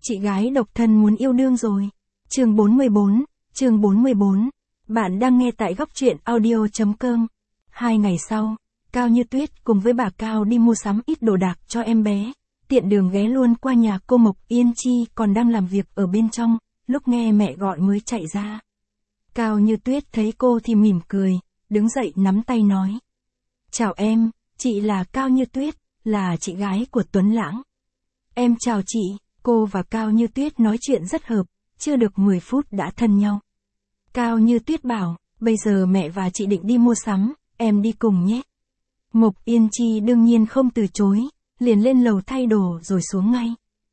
Chị gái độc thân muốn yêu đương rồi. Chương 44. Bạn đang nghe tại góc truyện audio.com. 2 ngày sau, Cao Như Tuyết cùng với bà Cao đi mua sắm ít đồ đạc cho em bé. Tiện đường ghé luôn qua nhà cô Mộc Yên Chi còn đang làm việc ở bên trong, lúc nghe mẹ gọi mới chạy ra. Cao Như Tuyết thấy cô thì mỉm cười, đứng dậy nắm tay nói. Chào em, chị là Cao Như Tuyết, là chị gái của Tuấn Lãng. Em chào chị. Cô và Cao Như Tuyết nói chuyện rất hợp, chưa được 10 phút đã thân nhau. Cao Như Tuyết bảo, bây giờ mẹ và chị định đi mua sắm, em đi cùng nhé. Mộc Yên Chi đương nhiên không từ chối, liền lên lầu thay đồ rồi xuống ngay.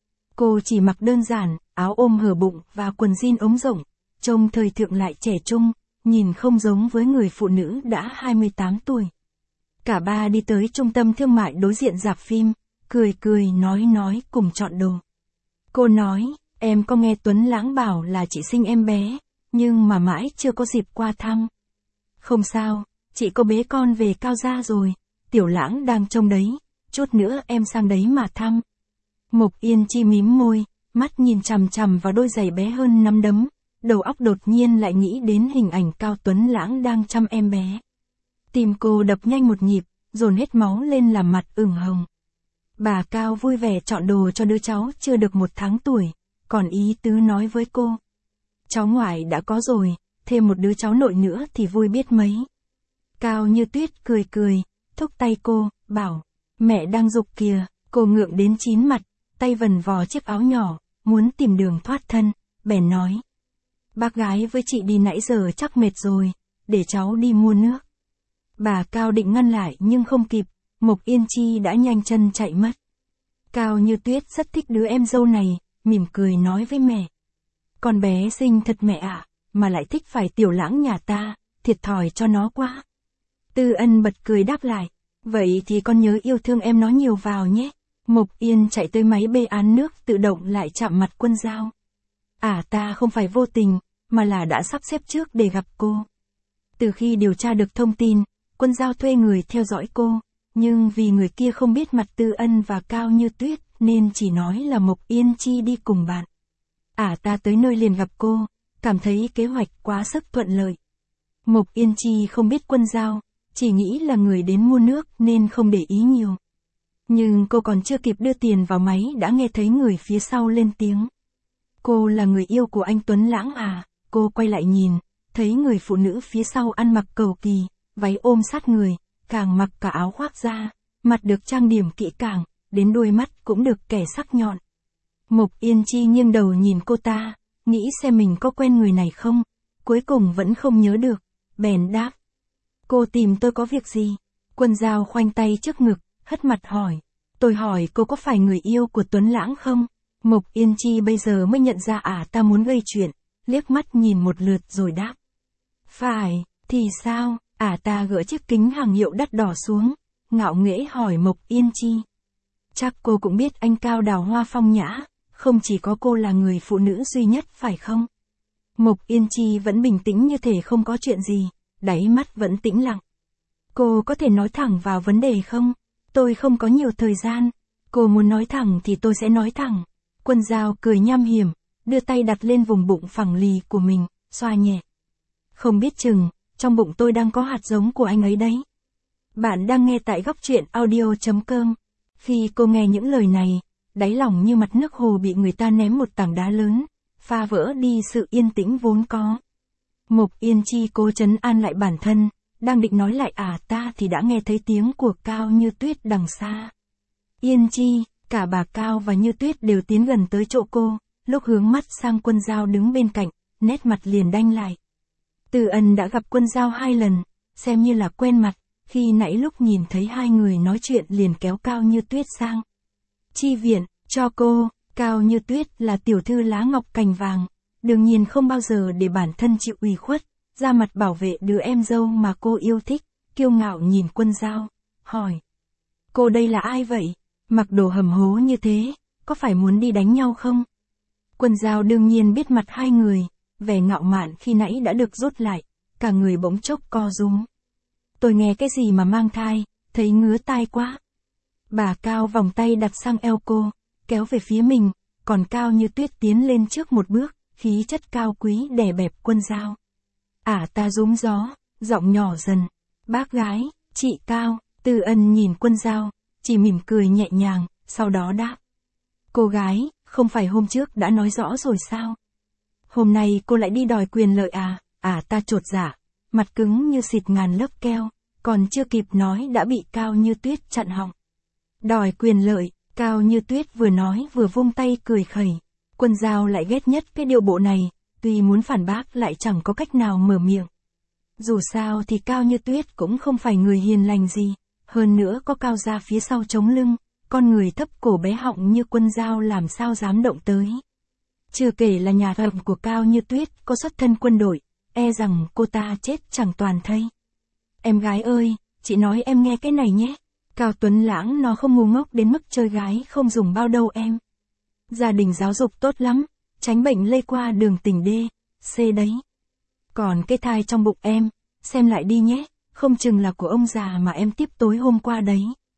Cô chỉ mặc đơn giản, áo ôm hở bụng và quần jean ống rộng, trông thời thượng lại trẻ trung, nhìn không giống với người phụ nữ đã 28 tuổi. Cả ba đi tới trung tâm thương mại đối diện rạp phim, cười nói cùng chọn đồ. Cô nói, em có nghe Tuấn Lãng bảo là chị sinh em bé, nhưng mà mãi chưa có dịp qua thăm. Không sao, chị có bế con về Cao gia rồi, Tiểu Lãng đang trông đấy, chút nữa em sang đấy mà thăm. Mộc Yên Chi mím môi, mắt nhìn chằm chằm vào đôi giày bé hơn nắm đấm, đầu óc đột nhiên lại nghĩ đến hình ảnh Cao Tuấn Lãng đang chăm em bé. Tim cô đập nhanh một nhịp, dồn hết máu lên làm mặt ửng hồng. Bà Cao vui vẻ chọn đồ cho đứa cháu chưa được 1 tháng tuổi, còn ý tứ nói với cô. Cháu ngoại đã có rồi, thêm một đứa cháu nội nữa thì vui biết mấy. Cao Như Tuyết cười, thúc tay cô, bảo, mẹ đang giục kìa. Cô ngượng đến chín mặt, tay vần vò chiếc áo nhỏ, muốn tìm đường thoát thân, bèn nói. Bác gái với chị đi nãy giờ chắc mệt rồi, để cháu đi mua nước. Bà Cao định ngăn lại nhưng không kịp, Mộc Yên Chi đã nhanh chân chạy mất. Cao Như Tuyết rất thích đứa em dâu này, mỉm cười nói với mẹ. Con bé xinh thật mẹ ạ, mà lại thích phải Tiểu Lãng nhà ta, thiệt thòi cho nó quá. Tư Ân bật cười đáp lại, vậy thì con nhớ yêu thương em nó nhiều vào nhé. Mộc Yên chạy tới máy bê án nước tự động lại chạm mặt Quân Dao. Ta không phải vô tình, mà là đã sắp xếp trước để gặp cô. Từ khi điều tra được thông tin, Quân Dao thuê người theo dõi cô. Nhưng vì người kia không biết mặt Tư Ân và Cao Như Tuyết, nên chỉ nói là Mộc Yên Chi đi cùng bạn. Ta tới nơi liền gặp cô, cảm thấy kế hoạch quá sức thuận lợi. Mộc Yên Chi không biết Quân Dao, chỉ nghĩ là người đến mua nước nên không để ý nhiều. Nhưng cô còn chưa kịp đưa tiền vào máy đã nghe thấy người phía sau lên tiếng. Cô là người yêu của anh Tuấn Lãng à? Cô quay lại nhìn, thấy người phụ nữ phía sau ăn mặc cầu kỳ, váy ôm sát người. Càng mặc cả áo khoác ra, mặt được trang điểm kỹ càng, đến đôi mắt cũng được kẻ sắc nhọn. Mộc Yên Chi nghiêng đầu nhìn cô ta, nghĩ xem mình có quen người này không, cuối cùng vẫn không nhớ được, bèn đáp. Cô tìm tôi có việc gì? Quân Dao khoanh tay trước ngực, hất mặt hỏi. Tôi hỏi cô có phải người yêu của Tuấn Lãng không? Mộc Yên Chi bây giờ mới nhận ra ta muốn gây chuyện, liếc mắt nhìn một lượt rồi đáp. Phải, thì sao? Ta gỡ chiếc kính hàng hiệu đắt đỏ xuống, ngạo nghễ hỏi Mộc Yên Chi. Chắc cô cũng biết anh Cao đào hoa phong nhã, không chỉ có cô là người phụ nữ duy nhất phải không? Mộc Yên Chi vẫn bình tĩnh như thể không có chuyện gì, đáy mắt vẫn tĩnh lặng. Cô có thể nói thẳng vào vấn đề không? Tôi không có nhiều thời gian. Cô muốn nói thẳng thì tôi sẽ nói thẳng. Quân Dao cười nham hiểm, đưa tay đặt lên vùng bụng phẳng lì của mình, xoa nhẹ. Không biết chừng, trong bụng tôi đang có hạt giống của anh ấy đấy. Bạn đang nghe tại góc truyện audio.com. Khi cô nghe những lời này, đáy lòng như mặt nước hồ bị người ta ném một tảng đá lớn, phá vỡ đi sự yên tĩnh vốn có. Mộc Yên Chi cố trấn an lại bản thân, đang định nói lại ta thì đã nghe thấy tiếng của Cao Như Tuyết đằng xa. Yên Chi, cả bà Cao và Như Tuyết đều tiến gần tới chỗ cô, lúc hướng mắt sang Quân Dao đứng bên cạnh, nét mặt liền đanh lại. Tư Ân đã gặp Quân Dao 2 lần, xem như là quen mặt, khi nãy lúc nhìn thấy hai người nói chuyện liền kéo Cao Như Tuyết sang. Chi viện, cho cô. Cao Như Tuyết là tiểu thư lá ngọc cành vàng, đương nhiên không bao giờ để bản thân chịu ủy khuất, ra mặt bảo vệ đứa em dâu mà cô yêu thích, kiêu ngạo nhìn Quân Dao, hỏi. Cô đây là ai vậy? Mặc đồ hầm hố như thế, có phải muốn đi đánh nhau không? Quân Dao đương nhiên biết mặt hai người, vẻ ngạo mạn khi nãy đã được rút lại, cả người bỗng chốc co rúm. Tôi nghe cái gì mà mang thai, thấy ngứa tai quá. Bà Cao vòng tay đặt sang eo cô, kéo về phía mình, còn Cao Như Tuyết tiến lên trước một bước, khí chất cao quý đè bẹp Quân Dao. Ta rúm gió, giọng nhỏ dần. Bác gái, chị Cao, Tư Ân nhìn Quân Dao, chỉ mỉm cười nhẹ nhàng, sau đó đáp. Cô gái, không phải hôm trước đã nói rõ rồi sao? Hôm nay cô lại đi đòi quyền lợi à? Ta chột dạ, mặt cứng như xịt ngàn lớp keo, còn chưa kịp nói đã bị Cao Như Tuyết chặn họng. Đòi quyền lợi, Cao Như Tuyết vừa nói vừa vung tay cười khẩy. Quân Dao lại ghét nhất cái điệu bộ này, tuy muốn phản bác lại chẳng có cách nào mở miệng. Dù sao thì Cao Như Tuyết cũng không phải người hiền lành gì, hơn nữa có Cao gia phía sau chống lưng, con người thấp cổ bé họng như Quân Dao làm sao dám động tới. Chưa kể là nhà thẩm của Cao Như Tuyết có xuất thân quân đội, e rằng cô ta chết chẳng toàn thây. Em gái ơi, chị nói em nghe cái này nhé. Cao Tuấn Lãng nó không ngu ngốc đến mức chơi gái không dùng bao đâu em. Gia đình giáo dục tốt lắm, tránh bệnh lây qua đường tỉnh D, C đấy. Còn cái thai trong bụng em, xem lại đi nhé, không chừng là của ông già mà em tiếp tối hôm qua đấy.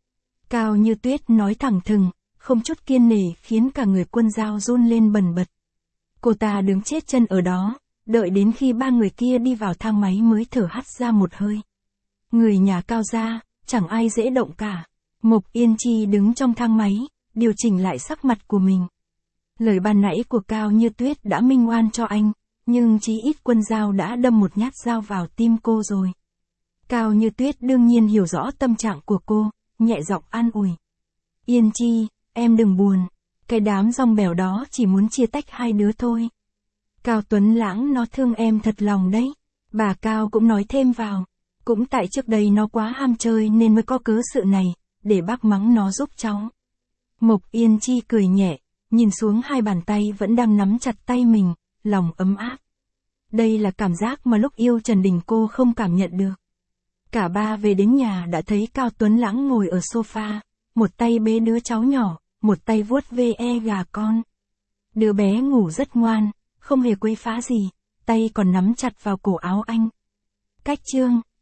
Cao Như Tuyết nói thẳng thừng, không chút kiên nể khiến cả người Quân Dao run lên bần bật. Cô ta đứng chết chân ở đó, đợi đến khi ba người kia đi vào thang máy mới thở hắt ra một hơi. Người nhà Cao gia, chẳng ai dễ động cả. Mộc Yên Chi đứng trong thang máy, điều chỉnh lại sắc mặt của mình. Lời ban nãy của Cao Như Tuyết đã minh oan cho anh, nhưng chí ít Quân Dao đã đâm một nhát dao vào tim cô rồi. Cao Như Tuyết đương nhiên hiểu rõ tâm trạng của cô, nhẹ giọng an ủi. Yên Chi, em đừng buồn, cái đám dong bèo đó chỉ muốn chia tách hai đứa thôi. Cao Tuấn Lãng nó thương em thật lòng đấy. Bà Cao cũng nói thêm vào. Cũng tại trước đây nó quá ham chơi nên mới có cớ sự này, để bác mắng nó giúp cháu. Mộc Yên Chi cười nhẹ, nhìn xuống hai bàn tay vẫn đang nắm chặt tay mình, lòng ấm áp. Đây là cảm giác mà lúc yêu Trần Đình cô không cảm nhận được. Cả ba về đến nhà đã thấy Cao Tuấn Lãng ngồi ở sofa, một tay bế đứa cháu nhỏ, một tay vuốt ve gà con. Đứa bé ngủ rất ngoan, không hề quấy phá gì, tay còn nắm chặt vào cổ áo anh. Cách chương